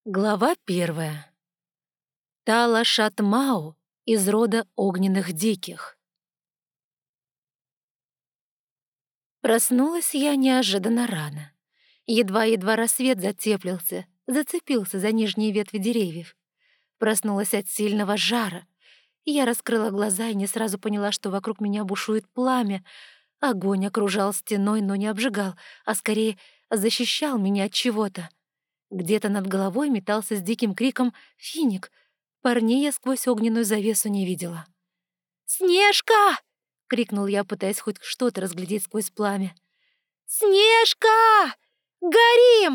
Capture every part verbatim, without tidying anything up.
Глава первая. Тала Шатмау из рода огненных диких. Проснулась я неожиданно рано. Едва-едва рассвет затеплился, зацепился за нижние ветви деревьев. Проснулась от сильного жара. Я раскрыла глаза и не сразу поняла, что вокруг меня бушует пламя. Огонь окружал стеной, но не обжигал, а скорее защищал меня от чего-то. Где-то над головой метался с диким криком финик. Парней я сквозь огненную завесу не видела. «Снежка!» — крикнул я, пытаясь хоть что-то разглядеть сквозь пламя. «Снежка! Горим!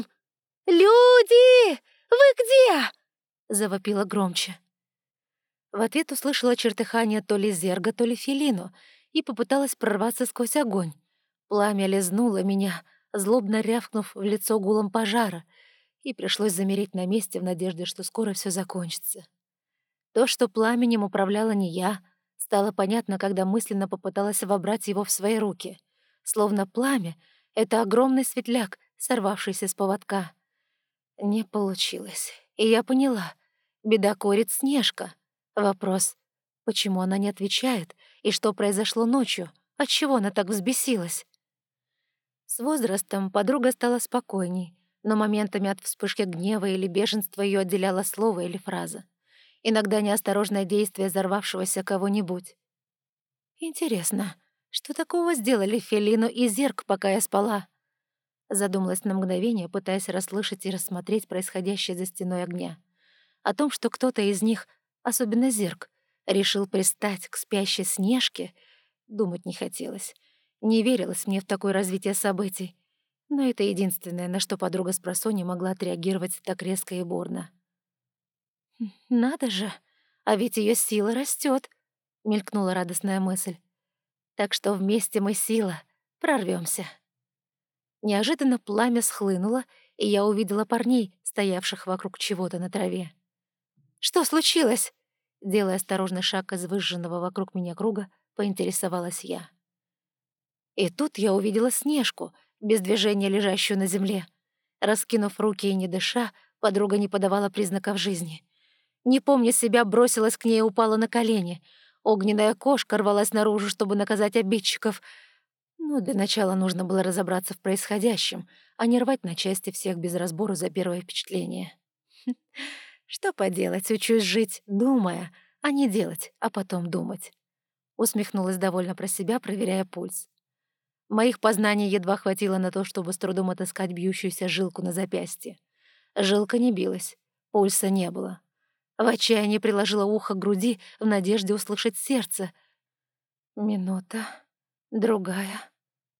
Люди! Вы где?» — завопила громче. В ответ услышала чертыхание то ли зерга, то ли фелину и попыталась прорваться сквозь огонь. Пламя лизнуло меня, злобно рявкнув в лицо гулом пожара, и пришлось замереть на месте в надежде, что скоро все закончится. То, что пламенем управляла не я, стало понятно, когда мысленно попыталась вобрать его в свои руки. Словно пламя — это огромный светляк, сорвавшийся с поводка. Не получилось, и я поняла. Бедокурит Снежка. Вопрос — почему она не отвечает, и что произошло ночью, отчего она так взбесилась? С возрастом подруга стала спокойней, но моментами от вспышки гнева или бешенства ее отделяло слово или фраза. Иногда неосторожное действие взорвавшегося кого-нибудь. «Интересно, что такого сделали Фелину и Зерк, пока я спала?» Задумалась на мгновение, пытаясь расслышать и рассмотреть происходящее за стеной огня. О том, что кто-то из них, особенно Зерк, решил пристать к спящей Снежке, думать не хотелось. Не верилось мне в такое развитие событий. Но это единственное, на что подруга с просонья могла отреагировать так резко и бурно. «Надо же, а ведь ее сила растет, мелькнула радостная мысль. «Так что вместе мы сила, прорвемся. Неожиданно пламя схлынуло, и я увидела парней, стоявших вокруг чего-то на траве. «Что случилось?» Делая осторожный шаг из выжженного вокруг меня круга, поинтересовалась я. И тут я увидела Снежку, без движения лежащую на земле. Раскинув руки и не дыша, подруга не подавала признаков жизни. Не помня себя, бросилась к ней и упала на колени. Огненная кошка рвалась наружу, чтобы наказать обидчиков. Но для начала нужно было разобраться в происходящем, а не рвать на части всех без разбору за первое впечатление. Что поделать, учусь жить, думая, а не делать, а потом думать. Усмехнулась довольно про себя, проверяя пульс. Моих познаний едва хватило на то, чтобы с трудом отыскать бьющуюся жилку на запястье. Жилка не билась, пульса не было. В отчаянии приложила ухо к груди в надежде услышать сердце. Минута, другая.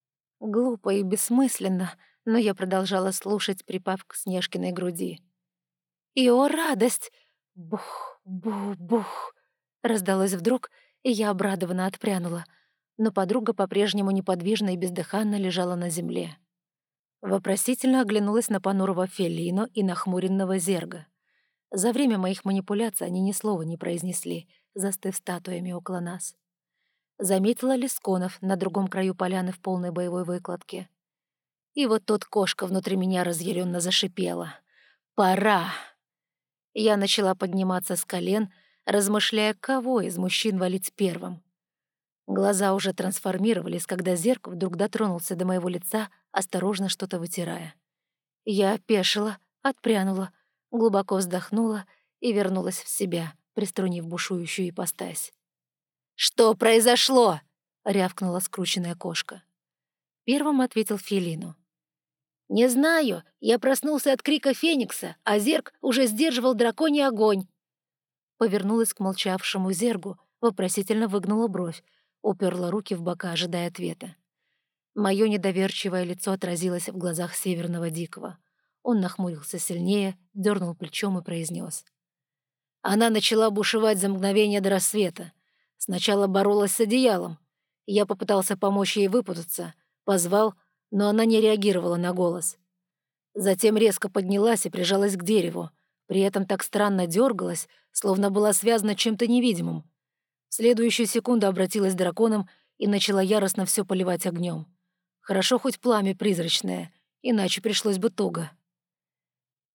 Глупо и бессмысленно, но я продолжала слушать, припав к Снежкиной груди. И, о, радость! Бух, бух, бух! Раздалось вдруг, и я обрадованно отпрянула, но подруга по-прежнему неподвижно и бездыханно лежала на земле. Вопросительно оглянулась на понурого Фелину и нахмуренного Зерга. За время моих манипуляций они ни слова не произнесли, застыв статуями около нас. Заметила Лисконов на другом краю поляны в полной боевой выкладке. И вот тут кошка внутри меня разъяренно зашипела. «Пора!» Я начала подниматься с колен, размышляя, кого из мужчин валить первым. Глаза уже трансформировались, когда Зерк вдруг дотронулся до моего лица, осторожно что-то вытирая. Я опешила, отпрянула, глубоко вздохнула и вернулась в себя, приструнив бушующую ипостась. «Что произошло?» — рявкнула скрученная кошка. Первым ответил Фелину. «Не знаю, я проснулся от крика Феникса, а Зерг уже сдерживал драконий огонь». Повернулась к молчавшему Зергу, вопросительно выгнула бровь, уперла руки в бока, ожидая ответа. Моё недоверчивое лицо отразилось в глазах Северного Дикого. Он нахмурился сильнее, дернул плечом и произнес: «Она начала бушевать за мгновение до рассвета. Сначала боролась с одеялом. Я попытался помочь ей выпутаться, позвал, но она не реагировала на голос. Затем резко поднялась и прижалась к дереву, при этом так странно дергалась, словно была связана чем-то невидимым. В следующую секунду обратилась драконом и начала яростно все поливать огнем. Хорошо хоть пламя призрачное, иначе пришлось бы туго».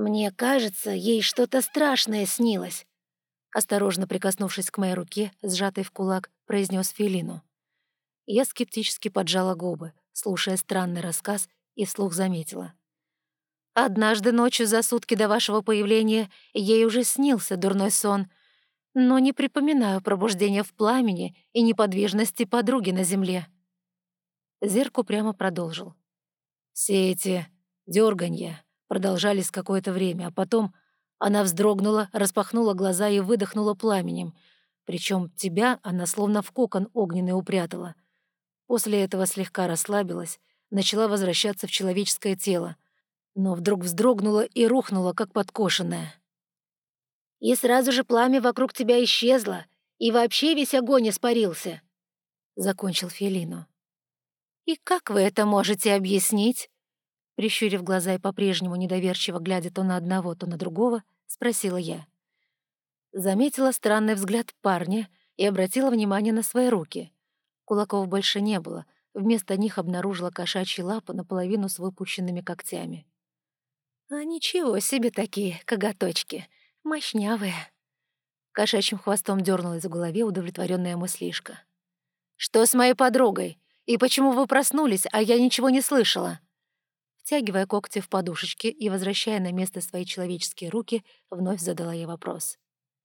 «Мне кажется, ей что-то страшное снилось», — осторожно прикоснувшись к моей руке, сжатой в кулак, произнес Фелину. Я скептически поджала губы, слушая странный рассказ, и вслух заметила. «Однажды ночью за сутки до вашего появления ей уже снился дурной сон, но не припоминаю пробуждения в пламени и неподвижности подруги на земле». Зерку прямо продолжил. Все эти дерганья продолжались какое-то время, а потом она вздрогнула, распахнула глаза и выдохнула пламенем. Причем тебя она словно в кокон огненный упрятала. После этого слегка расслабилась, начала возвращаться в человеческое тело, но вдруг вздрогнула и рухнула, как подкошенная. «И сразу же пламя вокруг тебя исчезло, и вообще весь огонь испарился», — закончил Фелину. «И как вы это можете объяснить?» Прищурив глаза и по-прежнему недоверчиво глядя то на одного, то на другого, спросила я. Заметила странный взгляд парня и обратила внимание на свои руки. Кулаков больше не было, вместо них обнаружила кошачьи лапы наполовину с выпущенными когтями. «А ничего себе такие коготочки, мощнявые!» Кошачьим хвостом дернулась в голове удовлетворенная мыслишка. «Что с моей подругой? И почему вы проснулись, а я ничего не слышала?» Втягивая когти в подушечки и возвращая на место свои человеческие руки, вновь задала я вопрос.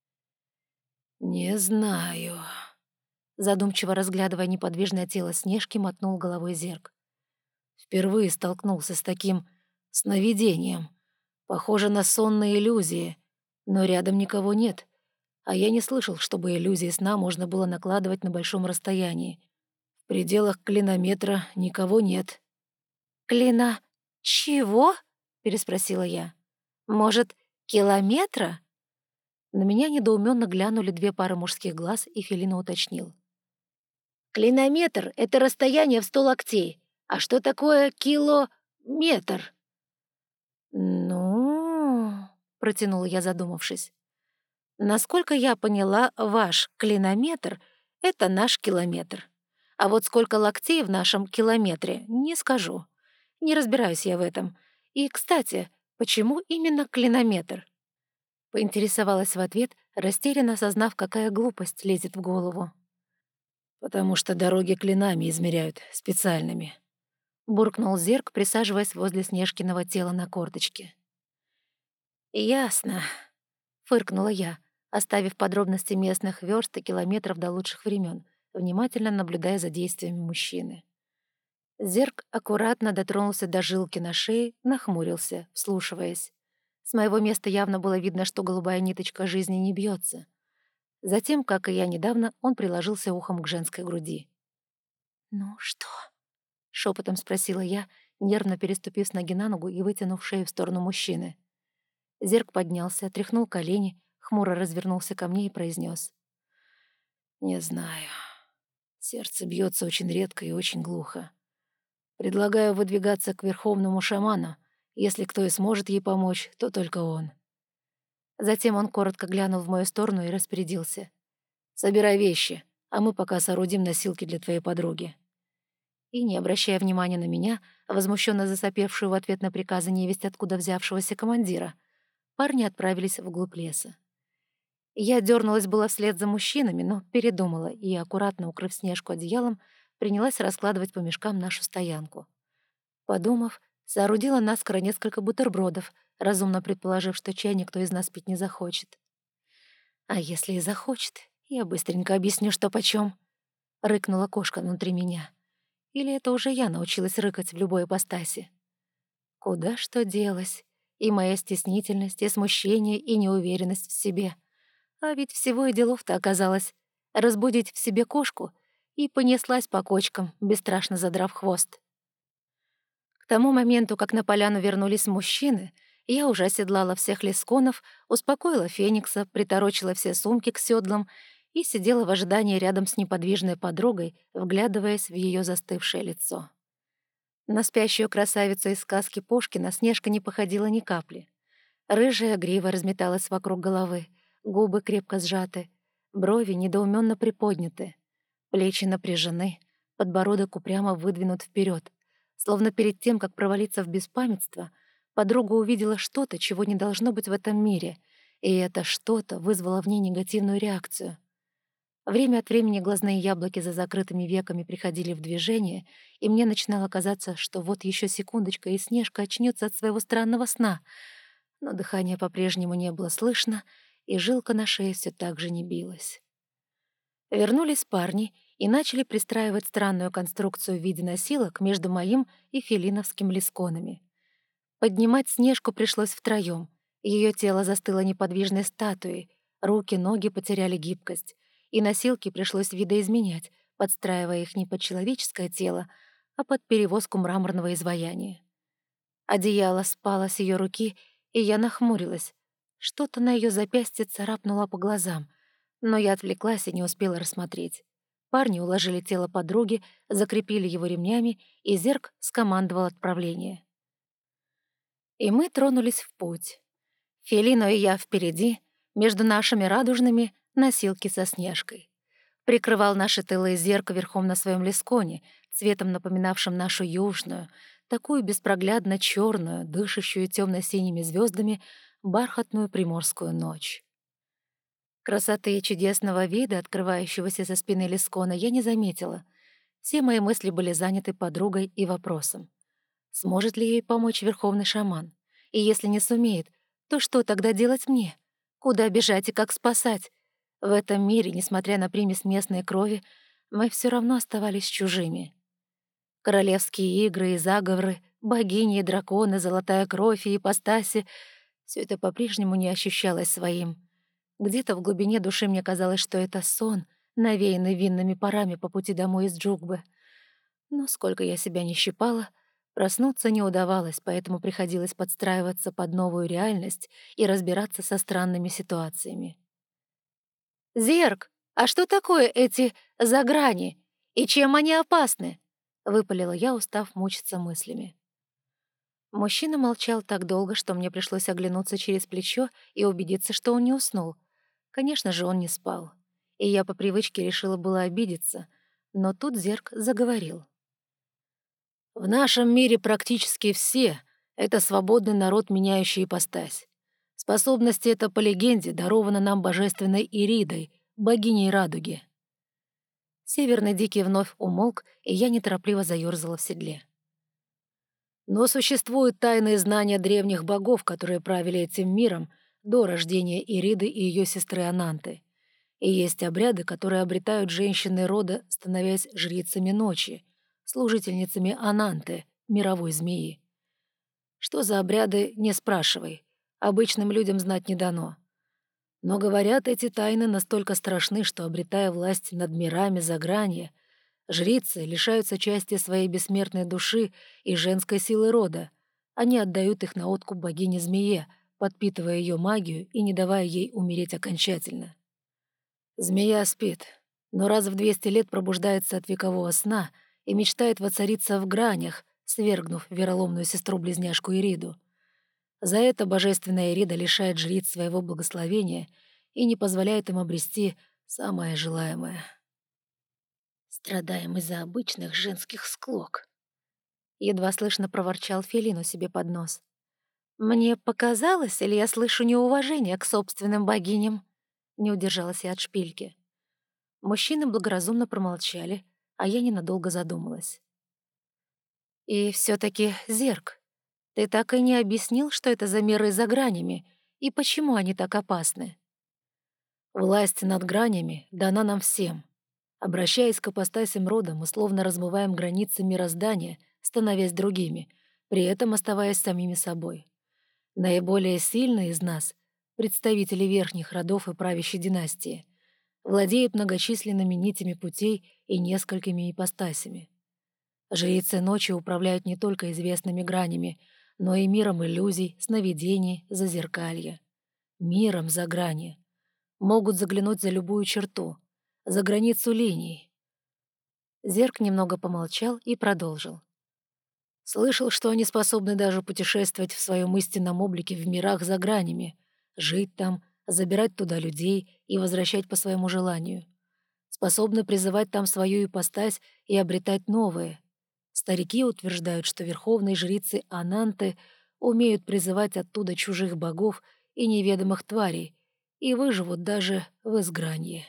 «Не знаю», — задумчиво разглядывая неподвижное тело Снежки, мотнул головой Зерк. «Впервые столкнулся с таким сновидением. Похоже на сонные иллюзии, но рядом никого нет, а я не слышал, чтобы иллюзии сна можно было накладывать на большом расстоянии. В пределах клинометра никого нет». «Клина... чего?» — переспросила я. «Может, километра?» На меня недоуменно глянули две пары мужских глаз, и Фелина уточнил. «Клинометр — это расстояние в сто локтей. А что такое километр?» «Ну...» — протянула я, задумавшись. «Насколько я поняла, ваш клинометр — это наш километр. А вот сколько локтей в нашем километре, не скажу. Не разбираюсь я в этом. И, кстати, почему именно клинометр?» Поинтересовалась в ответ, растерянно осознав, какая глупость лезет в голову. «Потому что дороги клинами измеряют, специальными», — буркнул Зерк, присаживаясь возле Снежкиного тела на корточке. «Ясно», — фыркнула я, оставив подробности местных вёрст и километров до лучших времен, внимательно наблюдая за действиями мужчины. Зерк аккуратно дотронулся до жилки на шее, нахмурился, вслушиваясь. С моего места явно было видно, что голубая ниточка жизни не бьется. Затем, как и я недавно, он приложился ухом к женской груди. «Ну что?» — шепотом спросила я, нервно переступив с ноги на ногу и вытянув шею в сторону мужчины. Зерк поднялся, тряхнул колени, хмуро развернулся ко мне и произнес: «Не знаю. Сердце бьется очень редко и очень глухо. Предлагаю выдвигаться к верховному шаману. Если кто и сможет ей помочь, то только он». Затем он коротко глянул в мою сторону и распорядился: «Собирай вещи, а мы пока соорудим носилки для твоей подруги». И, не обращая внимания на меня, возмущенно засопевшую в ответ на приказы невесть откуда взявшегося командира, парни отправились вглубь леса. Я дернулась было вслед за мужчинами, но передумала и, аккуратно укрыв Снежку одеялом, принялась раскладывать по мешкам нашу стоянку. Подумав, соорудила наскоро несколько бутербродов, разумно предположив, что чай никто из нас пить не захочет. «А если и захочет, я быстренько объясню, что почем», — рыкнула кошка внутри меня. Или это уже я научилась рыкать в любой ипостаси? Куда что делось? И моя стеснительность, и смущение, и неуверенность в себе. А ведь всего и делов-то оказалось разбудить в себе кошку, и понеслась по кочкам, бесстрашно задрав хвост. К тому моменту, как на поляну вернулись мужчины, я уже оседлала всех лесконов, успокоила Феникса, приторочила все сумки к седлам и сидела в ожидании рядом с неподвижной подругой, вглядываясь в ее застывшее лицо. На спящую красавицу из сказки Пушкина Снежка не походила ни капли. Рыжая грива разметалась вокруг головы, губы крепко сжаты, брови недоуменно приподняты, плечи напряжены, подбородок упрямо выдвинут вперед, словно перед тем, как провалиться в беспамятство, Подруга увидела что-то, чего не должно быть в этом мире, и это что-то вызвало в ней негативную реакцию. Время от времени глазные яблоки за закрытыми веками приходили в движение, и мне начинало казаться, что вот еще секундочка, и Снежка очнется от своего странного сна. Но дыхания по-прежнему не было слышно, и жилка на шее все так же не билась. Вернулись парни и начали пристраивать странную конструкцию в виде носилок между моим и фелиновским лисконами. Поднимать Снежку пришлось втроем. Ее тело застыло неподвижной статуей, руки, ноги потеряли гибкость, и носилки пришлось видоизменять, подстраивая их не под человеческое тело, а под перевозку мраморного изваяния. Одеяло спало с ее руки, и я нахмурилась. Что-то на ее запястье царапнуло по глазам, но я отвлеклась и не успела рассмотреть. Парни уложили тело подруги, закрепили его ремнями, и Зерк скомандовал отправление. И мы тронулись в путь. Фелино и я впереди, между нашими радужными — носилки со Снежкой. Прикрывал наши тылы Зерк верхом на своем лисконе, цветом напоминавшим нашу южную, такую беспроглядно черную, дышащую темно-синими звездами, бархатную приморскую ночь. Красоты и чудесного вида, открывающегося со спины лискона, я не заметила. Все мои мысли были заняты подругой и вопросом. Сможет ли ей помочь верховный шаман? И если не сумеет, то что тогда делать мне? Куда бежать и как спасать? В этом мире, несмотря на примесь местной крови, мы все равно оставались чужими. Королевские игры и заговоры, богини и драконы, золотая кровь и ипостаси — все это по-прежнему не ощущалось своим. Где-то в глубине души мне казалось, что это сон, навеянный винными парами по пути домой из Джугбы. Но сколько я себя не щипала, проснуться не удавалось, поэтому приходилось подстраиваться под новую реальность и разбираться со странными ситуациями. «Зерк, а что такое эти заграни? И чем они опасны?» — выпалила я, устав мучиться мыслями. Мужчина молчал так долго, что мне пришлось оглянуться через плечо и убедиться, что он не уснул. Конечно же, он не спал. И я по привычке решила было обидеться, но тут Зерк заговорил. «В нашем мире практически все — это свободный народ, меняющий ипостась. Способность эта, по легенде, дарована нам божественной Иридой, богиней радуги». Северный Дикий вновь умолк, и я неторопливо заёрзала в седле. Но существуют тайные знания древних богов, которые правили этим миром до рождения Ириды и ее сестры Ананты. И есть обряды, которые обретают женщины рода, становясь жрицами ночи, служительницами Ананты, мировой змеи. Что за обряды, не спрашивай. Обычным людям знать не дано. Но, говорят, эти тайны настолько страшны, что, обретая власть над мирами загранья, жрицы лишаются части своей бессмертной души и женской силы рода. Они отдают их на откуп богине-змее, подпитывая ее магию и не давая ей умереть окончательно. Змея спит, но раз в двести лет пробуждается от векового сна и мечтает воцариться в гранях, свергнув вероломную сестру-близняшку Ириду. За это божественная Ирида лишает жриц своего благословения и не позволяет им обрести самое желаемое. «Страдаем из-за обычных женских склок», — едва слышно проворчал Фелину себе под нос. «Мне показалось, или я слышу неуважение к собственным богиням?» Не удержалась я от шпильки. Мужчины благоразумно промолчали, а я ненадолго задумалась. «И все-таки, Зерк, ты так и не объяснил, что это за миры за гранями, и почему они так опасны?» «Власть над гранями дана нам всем. Обращаясь к ипостасям рода, мы словно размываем границы мироздания, становясь другими, при этом оставаясь самими собой. Наиболее сильные из нас, представители верхних родов и правящей династии, владеют многочисленными нитями путей и несколькими ипостасями. Жрицы ночи управляют не только известными гранями, но и миром иллюзий, сновидений, зазеркалья. Миром за грани. Могут заглянуть за любую черту, за границу линий. Зерк немного помолчал и продолжил. Слышал, что они способны даже путешествовать в своем истинном облике в мирах за гранями, жить там, забирать туда людей и возвращать по своему желанию. Способны призывать там свою ипостась и обретать новые. Старики утверждают, что верховные жрицы Ананты умеют призывать оттуда чужих богов и неведомых тварей и выживут даже в изгнании.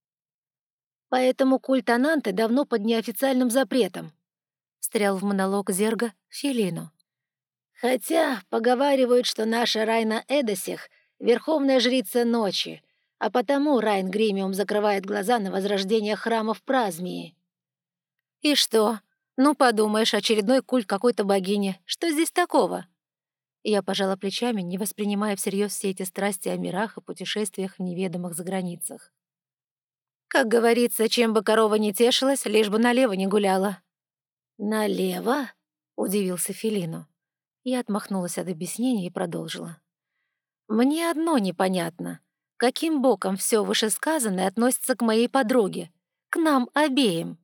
Поэтому культ Ананты давно под неофициальным запретом, встрял в монолог Зерга Филину. Хотя поговаривают, что наша Райна Эдосих — верховная жрица ночи, а потому Райн Гримиум закрывает глаза на возрождение храмов Празмии. И что? Ну, подумаешь, очередной культ какой-то богини. Что здесь такого? Я пожала плечами, не воспринимая всерьез все эти страсти о мирах и путешествиях в неведомых заграницах. Как говорится, чем бы корова не тешилась, лишь бы налево не гуляла. «Налево?» — удивился Филину. Я отмахнулась от объяснений и продолжила. «Мне одно непонятно. Каким боком все вышесказанное относится к моей подруге? К нам обеим?»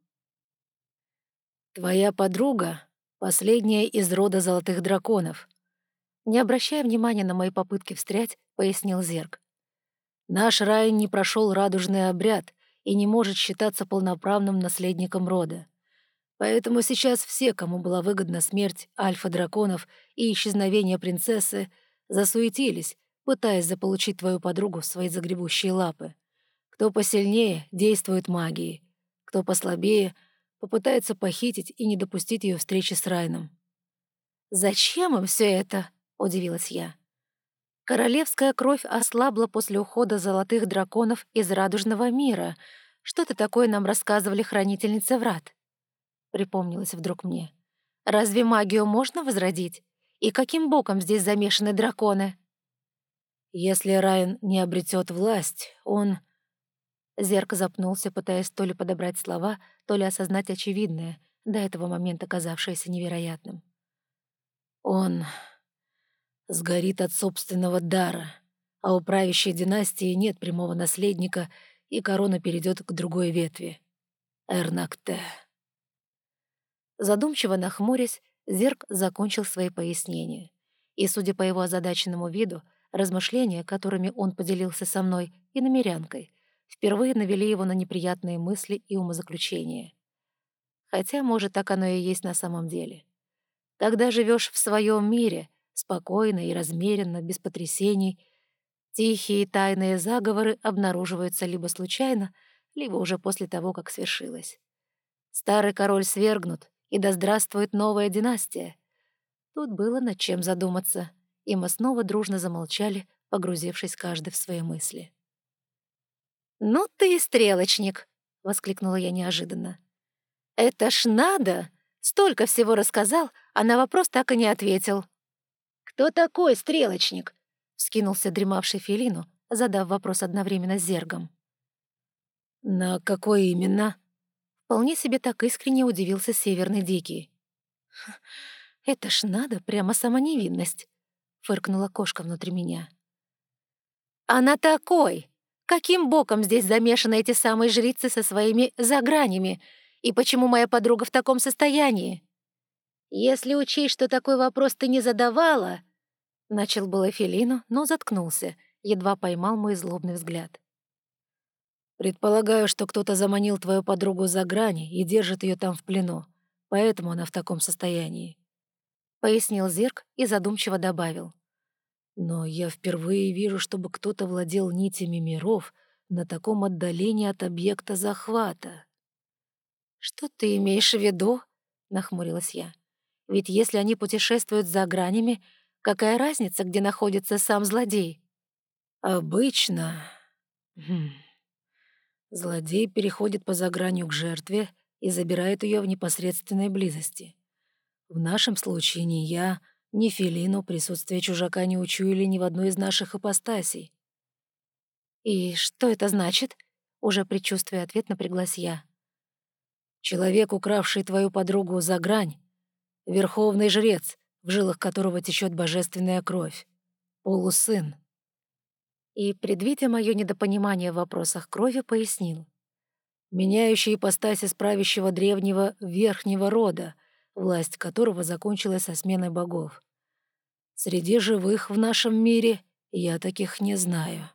«Твоя подруга — последняя из рода золотых драконов», не обращая внимания на мои попытки встрять, пояснил Зерг. «Наш Райн не прошел радужный обряд и не может считаться полноправным наследником рода. Поэтому сейчас все, кому была выгодна смерть альфа-драконов и исчезновение принцессы, засуетились, пытаясь заполучить твою подругу в свои загребущие лапы. Кто посильнее, действует магией. Кто послабее, попытается похитить и не допустить ее встречи с Райном». «Зачем им все это?» — удивилась я. «Королевская кровь ослабла после ухода золотых драконов из радужного мира. Что-то такое нам рассказывали хранительницы врат». Припомнилось вдруг мне. «Разве магию можно возродить? И каким боком здесь замешаны драконы?» «Если Райан не обретет власть, он...» Зерк запнулся, пытаясь то ли подобрать слова, то ли осознать очевидное, до этого момента казавшееся невероятным. «Он сгорит от собственного дара, а у правящей династии нет прямого наследника, и корона перейдет к другой ветви — Эрнакте». Задумчиво нахмурясь, Зерк закончил свои пояснения. И, судя по его озадаченному виду, размышления, которыми он поделился со мной и намерянкой, впервые навели его на неприятные мысли и умозаключения. Хотя, может, так оно и есть на самом деле. Когда живешь в своем мире, спокойно и размеренно, без потрясений, тихие и тайные заговоры обнаруживаются либо случайно, либо уже после того, как свершилось. Старый король свергнут, и да здравствует новая династия. Тут было над чем задуматься, и мы снова дружно замолчали, погрузившись каждый в свои мысли. «Ну ты и стрелочник!» — воскликнула я неожиданно. «Это ж надо! Столько всего рассказал, а на вопрос так и не ответил». «Кто такой стрелочник?» — вскинулся дремавший Филину, задав вопрос одновременно с Зергом. «На какой именно?» Вполне себе так искренне удивился Северный Дикий. «Это ж надо, прямо сама невинность», — фыркнула кошка внутри меня. «Она такой! Каким боком здесь замешаны эти самые жрицы со своими загранями? И почему моя подруга в таком состоянии?» «Если учесть, что такой вопрос ты не задавала...» Начал было Филину, но заткнулся, едва поймал мой злобный взгляд. «Предполагаю, что кто-то заманил твою подругу за грани и держит ее там в плену, поэтому она в таком состоянии», — пояснил Зерк и задумчиво добавил. «Но я впервые вижу, чтобы кто-то владел нитями миров на таком отдалении от объекта захвата». «Что ты имеешь в виду?» — нахмурилась я. «Ведь если они путешествуют за гранями, какая разница, где находится сам злодей?» «Обычно...» хм. Злодей переходит по загранью к жертве и забирает ее в непосредственной близости. В нашем случае ни я, ни Филину присутствие чужака не учуяли ни в одной из наших ипостасей. «И что это значит?» — уже предчувствуя ответ, напряглась я. Человек, укравший твою подругу за грань, верховный жрец, в жилах которого течет божественная кровь, полусын. И, предвидя мое недопонимание в вопросах крови, пояснил. Меняющий ипостась из правящего древнего верхнего рода, власть которого закончилась со сменой богов. Среди живых в нашем мире я таких не знаю.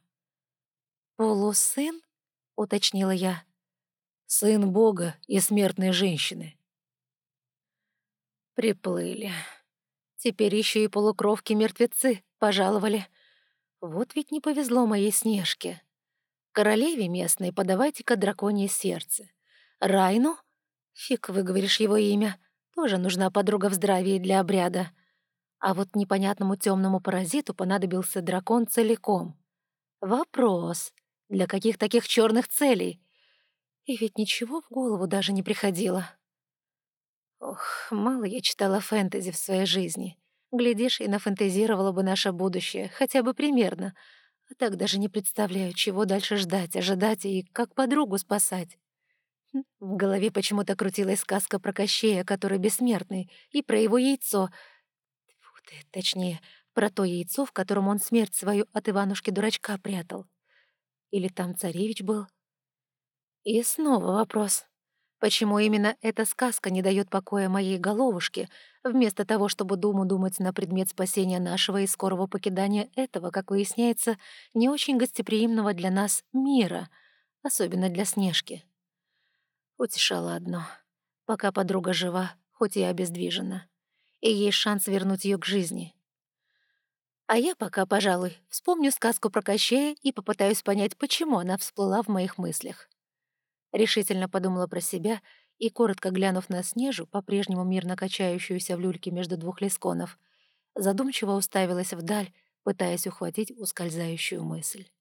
«Полусын?» — уточнила я. Сын бога и смертной женщины. Приплыли. Теперь еще и полукровки-мертвецы пожаловали. Вот ведь не повезло моей Снежке. Королеве местной подавайте-ка драконье сердце. Райну? Фиг выговоришь его имя. Тоже нужна подруга в здравии для обряда. А вот непонятному темному паразиту понадобился дракон целиком. Вопрос, для каких таких черных целей? И ведь ничего в голову даже не приходило. Ох, мало я читала фэнтези в своей жизни. Глядишь, и нафантазировала бы наше будущее, хотя бы примерно. А так даже не представляю, чего дальше ждать, ожидать и как подругу спасать. Хм, В голове почему-то крутилась сказка про Кощея, который бессмертный, и про его яйцо. Фу ты, точнее, про то яйцо, в котором он смерть свою от Иванушки-дурачка прятал. Или там царевич был? И снова вопрос. Почему именно эта сказка не дает покоя моей головушке, вместо того, чтобы думу думать на предмет спасения нашего и скорого покидания этого, как выясняется, не очень гостеприимного для нас мира, особенно для Снежки? Утешало одно. Пока подруга жива, хоть и обездвижена, и есть шанс вернуть ее к жизни. А я пока, пожалуй, вспомню сказку про Кощея и попытаюсь понять, почему она всплыла в моих мыслях. Решительно подумала про себя и, коротко глянув на Снежу, по-прежнему мирно качающуюся в люльке между двух лесконов, задумчиво уставилась вдаль, пытаясь ухватить ускользающую мысль.